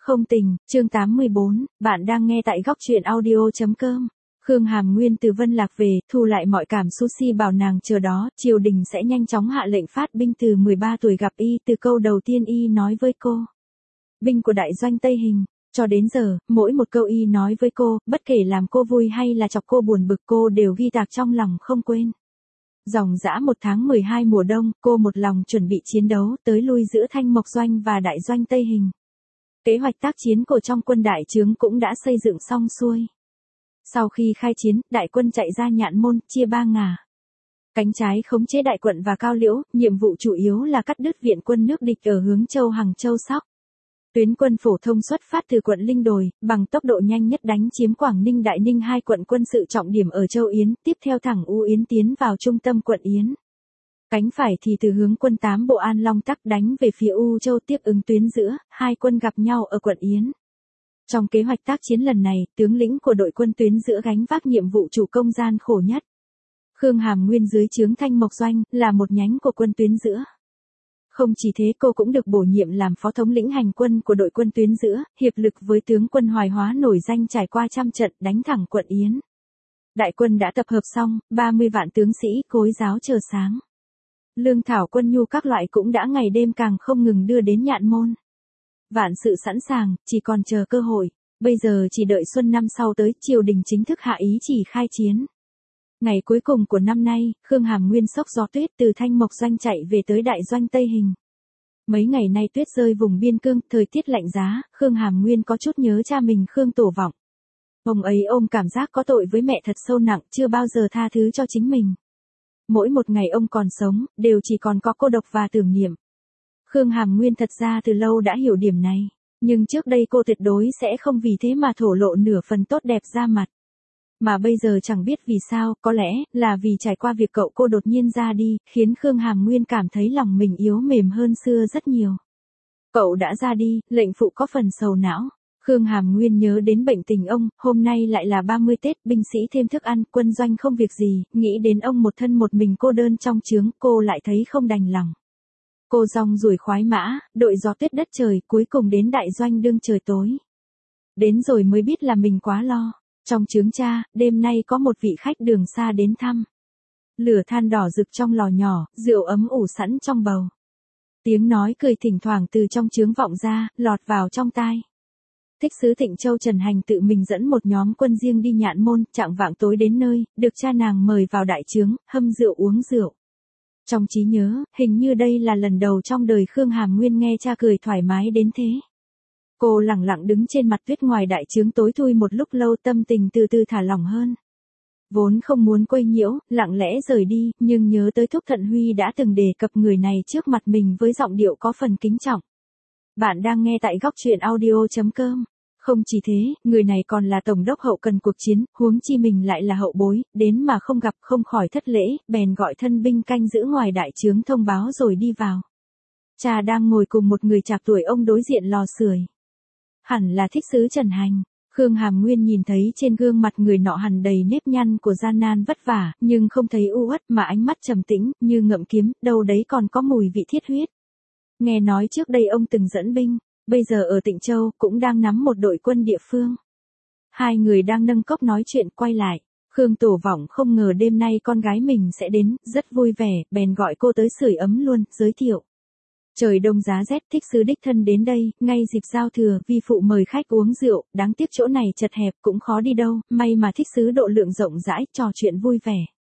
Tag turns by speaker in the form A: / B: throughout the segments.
A: Không tình, chương 84, bạn đang nghe tại góc truyện audio.com. Khương Hàm Nguyên từ Vân Lạc về, thu lại mọi cảm xúc si bảo nàng chờ đó, triều đình sẽ nhanh chóng hạ lệnh phát binh từ 13 tuổi gặp y, từ câu đầu tiên y nói với cô. Binh của đại doanh Tây Hình, cho đến giờ, mỗi một câu y nói với cô, bất kể làm cô vui hay là chọc cô buồn bực cô đều ghi tạc trong lòng không quên. Dòng dã 1 tháng 12 mùa đông, cô một lòng chuẩn bị chiến đấu, tới lui giữa Thanh Mộc Doanh và đại doanh Tây Hình. Kế hoạch tác chiến của trong quân đại trướng cũng đã xây dựng xong xuôi. Sau khi khai chiến, đại quân chạy ra Nhạn Môn, chia 3 ngả. Cánh trái khống chế Đại Quận và Cao Liễu, nhiệm vụ chủ yếu là cắt đứt viện quân nước địch ở hướng Châu Hằng Châu Sóc. Tuyến quân phổ thông xuất phát từ quận Linh Đồi, bằng tốc độ nhanh nhất đánh chiếm Quảng Ninh Đại Ninh, 2 quận quân sự trọng điểm ở Châu Yến, tiếp theo thẳng U Yến tiến vào trung tâm quận Yến. Cánh phải thì từ hướng quân 8 bộ An Long Tắc đánh về phía U Châu, tiếp ứng tuyến giữa, 2 quân gặp nhau ở quận Yến. Trong kế hoạch tác chiến lần này, tướng lĩnh của đội quân tuyến giữa gánh vác nhiệm vụ chủ công gian khổ nhất. Khương Hàm Nguyên dưới trướng Thanh Mộc Doanh, là một nhánh của quân tuyến giữa. Không chỉ thế, cô cũng được bổ nhiệm làm phó thống lĩnh hành quân của đội quân tuyến giữa, hiệp lực với tướng quân Hoài Hóa nổi danh trải qua trăm trận đánh thẳng quận Yến. Đại quân đã tập hợp xong, 30 vạn tướng sĩ, cối giáo chờ sáng. Lương thảo quân nhu các loại cũng đã ngày đêm càng không ngừng đưa đến Nhạn Môn. Vạn sự sẵn sàng, chỉ còn chờ cơ hội, bây giờ chỉ đợi xuân năm sau tới, triều đình chính thức hạ ý chỉ khai chiến. Ngày cuối cùng của năm nay, Khương Hàm Nguyên xốc gió tuyết từ Thanh Mộc Doanh chạy về tới đại doanh Tây Hình. Mấy ngày nay tuyết rơi vùng biên cương, thời tiết lạnh giá, Khương Hàm Nguyên có chút nhớ cha mình Khương Tổ Vọng. Ông ấy ôm cảm giác có tội với mẹ thật sâu nặng, chưa bao giờ tha thứ cho chính mình. Mỗi một ngày ông còn sống, đều chỉ còn có cô độc và tưởng niệm. Khương Hàm Nguyên thật ra từ lâu đã hiểu điểm này, nhưng trước đây cô tuyệt đối sẽ không vì thế mà thổ lộ nửa phần tốt đẹp ra mặt. Mà bây giờ chẳng biết vì sao, có lẽ là vì trải qua việc cậu cô đột nhiên ra đi, khiến Khương Hàm Nguyên cảm thấy lòng mình yếu mềm hơn xưa rất nhiều. Cậu đã ra đi, lệnh phụ có phần sầu não. Khương Hàm Nguyên nhớ đến bệnh tình ông, hôm nay lại là 30 Tết, binh sĩ thêm thức ăn, quân doanh không việc gì, nghĩ đến ông một thân một mình cô đơn trong trướng, cô lại thấy không đành lòng. Cô rong ruổi khoái mã, đội gió tuyết đất trời, cuối cùng đến đại doanh đương trời tối. Đến rồi mới biết là mình quá lo. Trong trướng cha, đêm nay có một vị khách đường xa đến thăm. Lửa than đỏ rực trong lò nhỏ, rượu ấm ủ sẵn trong bầu. Tiếng nói cười thỉnh thoảng từ trong trướng vọng ra, lọt vào trong tai. Thích sứ Thịnh Châu Trần Hành tự mình dẫn một nhóm quân riêng đi Nhạn Môn, chạng vạng tối đến nơi, được cha nàng mời vào đại trướng, hâm rượu uống rượu. Trong trí nhớ, hình như đây là lần đầu trong đời Khương Hàm Nguyên nghe cha cười thoải mái đến thế. Cô lẳng lặng đứng trên mặt tuyết ngoài đại trướng tối thui một lúc lâu, tâm tình từ từ thả lỏng hơn. Vốn không muốn quấy nhiễu, lặng lẽ rời đi, nhưng nhớ tới Thúc Thận Huy đã từng đề cập người này trước mặt mình với giọng điệu có phần kính trọng. Bạn đang nghe tại góc truyện audio.com. Không chỉ thế, người này còn là tổng đốc hậu cần cuộc chiến, huống chi mình lại là hậu bối, đến mà không gặp không khỏi thất lễ, bèn gọi thân binh canh giữ ngoài đại trướng thông báo rồi đi vào. Cha đang ngồi cùng một người chạc tuổi ông đối diện lò sưởi. Hẳn là thích sứ Trần Hành. Khương Hàm Nguyên nhìn thấy trên gương mặt người nọ hằn đầy nếp nhăn của gian nan vất vả, nhưng không thấy u uất mà ánh mắt trầm tĩnh, như ngậm kiếm, đâu đấy còn có mùi vị thiết huyết. Nghe nói trước đây ông từng dẫn binh, bây giờ ở Tịnh Châu, cũng đang nắm một đội quân địa phương. Hai người đang nâng cốc nói chuyện quay lại. Khương Tổ Vọng không ngờ đêm nay con gái mình sẽ đến, rất vui vẻ, bèn gọi cô tới sưởi ấm luôn, giới thiệu. Trời đông giá rét, thích sứ đích thân đến đây, ngay dịp giao thừa, vi phụ mời khách uống rượu, đáng tiếc chỗ này chật hẹp cũng khó đi đâu, may mà thích sứ độ lượng rộng rãi, trò chuyện vui vẻ.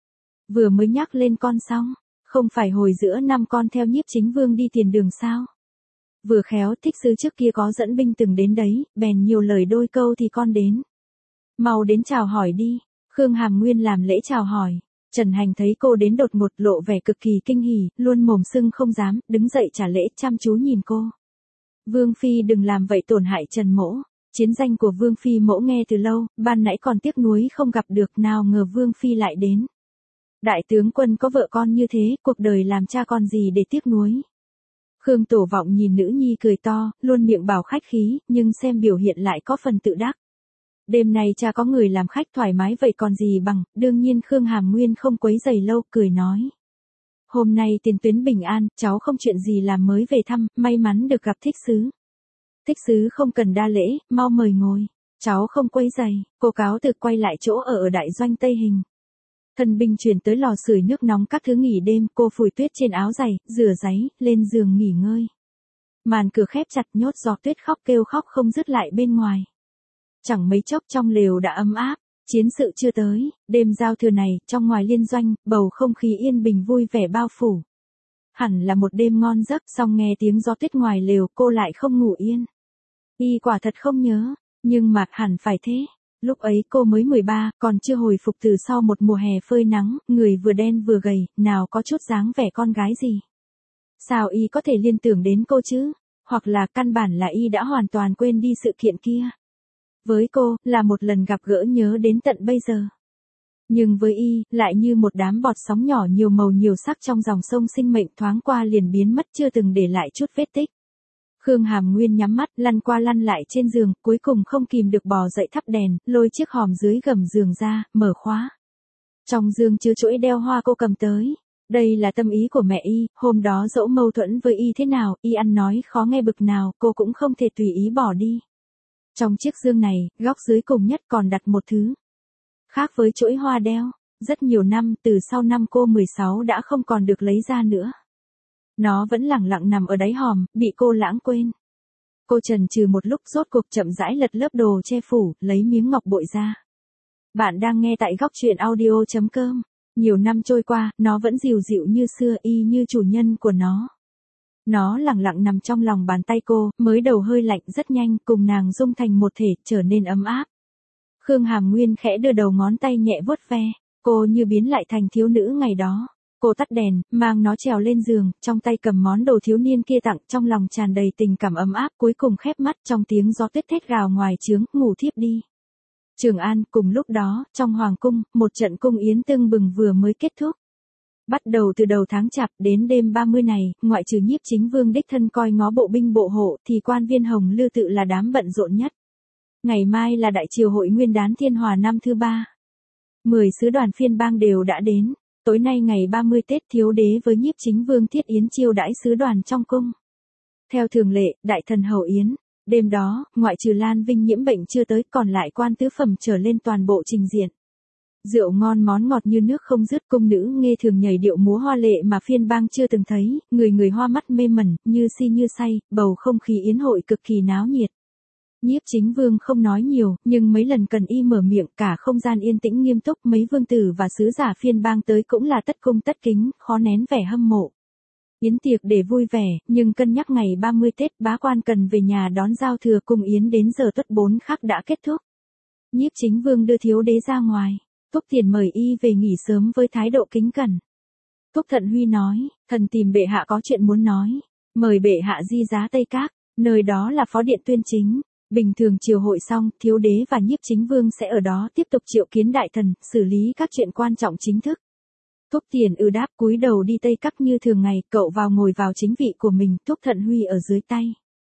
A: Vừa mới nhắc lên con xong, không phải hồi giữa năm con theo Nhiếp Chính Vương đi tiền đường sao? Vừa khéo thích sứ trước kia có dẫn binh từng đến đấy, bèn nhiều lời đôi câu thì con đến. Mau đến chào hỏi đi. Khương Hàm Nguyên làm lễ chào hỏi. Trần Hành thấy cô đến đột ngột lộ vẻ cực kỳ kinh hỉ, luôn mồm sưng không dám, đứng dậy trả lễ chăm chú nhìn cô. Vương Phi đừng làm vậy tổn hại Trần Mỗ. Chiến danh của Vương Phi Mỗ nghe từ lâu, ban nãy còn tiếc nuối không gặp được, nào ngờ Vương Phi lại đến. Đại tướng quân có vợ con như thế, cuộc đời làm cha con gì để tiếc nuối. Khương Tổ Vọng nhìn nữ nhi cười to, luôn miệng bảo khách khí, nhưng xem biểu hiện lại có phần tự đắc. Đêm nay cha có người làm khách thoải mái vậy còn gì bằng, đương nhiên Khương Hàm Nguyên không quấy rầy lâu, cười nói. Hôm nay tiền tuyến bình an, cháu không chuyện gì làm mới về thăm, may mắn được gặp thích sứ. Thích sứ không cần đa lễ, mau mời ngồi. Cháu không quấy giày, cô cáo từ quay lại chỗ ở đại doanh Tây Hình. Thân binh chuyển tới lò sưởi nước nóng các thứ nghỉ đêm, cô phủi tuyết trên áo giày, rửa giấy, lên giường nghỉ ngơi. Màn cửa khép chặt, nhốt giọt tuyết khóc kêu khóc không dứt lại bên ngoài. Chẳng mấy chốc trong lều đã ấm áp, chiến sự chưa tới, đêm giao thừa này, trong ngoài liên doanh, bầu không khí yên bình vui vẻ bao phủ. Hẳn là một đêm ngon giấc, xong nghe tiếng gió tuyết ngoài lều, cô lại không ngủ yên. Y quả thật không nhớ, nhưng mà hẳn phải thế. Lúc ấy cô mới 13, còn chưa hồi phục từ sau một mùa hè phơi nắng, người vừa đen vừa gầy, nào có chút dáng vẻ con gái gì. Sao y có thể liên tưởng đến cô chứ? Hoặc là căn bản là y đã hoàn toàn quên đi sự kiện kia. Với cô, là một lần gặp gỡ nhớ đến tận bây giờ. Nhưng với y, lại như một đám bọt sóng nhỏ nhiều màu nhiều sắc trong dòng sông sinh mệnh thoáng qua liền biến mất chưa từng để lại chút vết tích. Khương Hàm Nguyên nhắm mắt, lăn qua lăn lại trên giường, cuối cùng không kìm được bò dậy thắp đèn, lôi chiếc hòm dưới gầm giường ra, mở khóa. Trong giường chứa chuỗi đeo hoa cô cầm tới. Đây là tâm ý của mẹ y, hôm đó dẫu mâu thuẫn với y thế nào, y ăn nói khó nghe bực nào, cô cũng không thể tùy ý bỏ đi. Trong chiếc giường này, góc dưới cùng nhất còn đặt một thứ. Khác với chuỗi hoa đeo, rất nhiều năm, từ sau năm cô 16 đã không còn được lấy ra nữa. Nó vẫn lẳng lặng nằm ở đáy hòm, bị cô lãng quên. Cô chần chừ một lúc rốt cuộc chậm rãi lật lớp đồ che phủ, lấy miếng ngọc bội ra. Bạn đang nghe tại góc truyện audio.com. Nhiều năm trôi qua, nó vẫn dịu dịu như xưa, y như chủ nhân của nó. Nó lẳng lặng nằm trong lòng bàn tay cô, mới đầu hơi lạnh rất nhanh, cùng nàng dung thành một thể, trở nên ấm áp. Khương Hàm Nguyên khẽ đưa đầu ngón tay nhẹ vuốt ve, cô như biến lại thành thiếu nữ ngày đó. Cô tắt đèn, mang nó trèo lên giường, trong tay cầm món đồ thiếu niên kia tặng, trong lòng tràn đầy tình cảm ấm áp, cuối cùng khép mắt trong tiếng gió tuyết thét gào ngoài trướng, ngủ thiếp đi. Trường An, cùng lúc đó, trong hoàng cung, một trận cung yến tưng bừng vừa mới kết thúc. Bắt đầu từ đầu tháng Chạp đến đêm 30 này, ngoại trừ Nhiếp Chính Vương đích thân coi ngó bộ binh bộ hộ, thì quan viên Hồng Lư tự là đám bận rộn nhất. Ngày mai là đại triều hội Nguyên đán Thiên Hòa năm thứ 3. 10 sứ đoàn phiên bang đều đã đến. Tối nay ngày 30 Tết, thiếu đế với Nhiếp Chính Vương thiết yến chiêu đãi sứ đoàn trong cung. Theo thường lệ, đại thần hậu yến. Đêm đó, ngoại trừ Lan Vinh nhiễm bệnh chưa tới, còn lại quan tứ phẩm trở lên toàn bộ trình diện. Rượu ngon món ngọt như nước không dứt, cung nữ nghe thường nhảy điệu múa hoa lệ mà phiên bang chưa từng thấy, người người hoa mắt mê mẩn, như si như say, bầu không khí yến hội cực kỳ náo nhiệt. Nhiếp Chính Vương không nói nhiều, nhưng mấy lần cần y mở miệng, cả không gian yên tĩnh nghiêm túc, mấy vương tử và sứ giả phiên bang tới cũng là tất cung tất kính, khó nén vẻ hâm mộ. Yến tiệc để vui vẻ, nhưng cân nhắc ngày 30 Tết, bá quan cần về nhà đón giao thừa, cùng yến đến giờ tuất 4 khắc đã kết thúc. Nhiếp Chính Vương đưa thiếu đế ra ngoài, Thúc Tiền mời y về nghỉ sớm với thái độ kính cẩn. Thúc Thận Huy nói, thần tìm bệ hạ có chuyện muốn nói, mời bệ hạ di giá Tây Các, nơi đó là phó điện tuyên chính. Bình thường triều hội xong, thiếu đế và Nhiếp Chính Vương sẽ ở đó tiếp tục triệu kiến đại thần, xử lý các chuyện quan trọng chính thức. Thúc Tiền đáp, cúi đầu đi Tây Các như thường ngày, cậu vào ngồi vào chính vị của mình, Thúc Thận Huy ở dưới tay.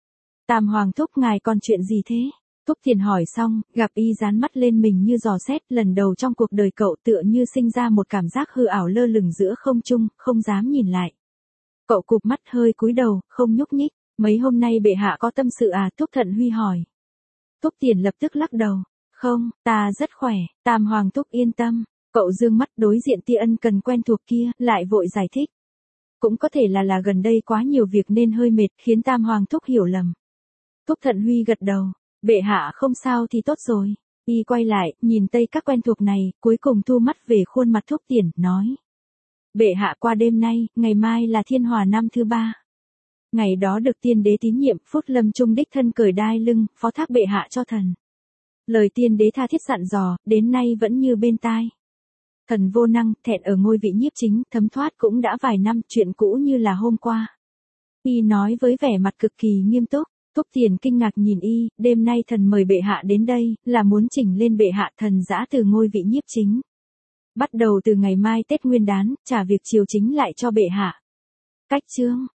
A: Tam Hoàng Thúc, ngài còn chuyện gì thế? Thúc Tiền hỏi xong, gặp y dán mắt lên mình như dò xét, lần đầu trong cuộc đời cậu tựa như sinh ra một cảm giác hư ảo lơ lửng giữa không trung, không dám nhìn lại. Cậu cụp mắt hơi cúi đầu, không nhúc nhích. Mấy hôm nay bệ hạ có tâm sự à? Thúc Thận Huy hỏi. Thúc Tiền lập tức lắc đầu. Không, ta rất khỏe, Tam Hoàng Thúc yên tâm. Cậu dương mắt đối diện tia ân cần quen thuộc kia, lại vội giải thích. Cũng có thể là gần đây quá nhiều việc nên hơi mệt, khiến Tam Hoàng Thúc hiểu lầm. Thúc Thận Huy gật đầu. Bệ hạ không sao thì tốt rồi. Y quay lại, nhìn Tây Các quen thuộc này, cuối cùng thu mắt về khuôn mặt Thúc Tiền, nói. Bệ hạ qua đêm nay, ngày mai là Thiên Hòa năm thứ 3. Ngày đó được tiên đế tín nhiệm, Phúc Lâm Trung đích thân cởi đai lưng, phó thác bệ hạ cho thần. Lời tiên đế tha thiết dặn dò, đến nay vẫn như bên tai. Thần vô năng, thẹn ở ngôi vị nhiếp chính, thấm thoát cũng đã vài năm, chuyện cũ như là hôm qua. Y nói với vẻ mặt cực kỳ nghiêm túc. Thúc Tiền kinh ngạc nhìn y, đêm nay thần mời bệ hạ đến đây, là muốn chỉnh lên bệ hạ thần giã từ ngôi vị nhiếp chính. Bắt đầu từ ngày mai Tết Nguyên đán, trả việc triều chính lại cho bệ hạ. Cách chương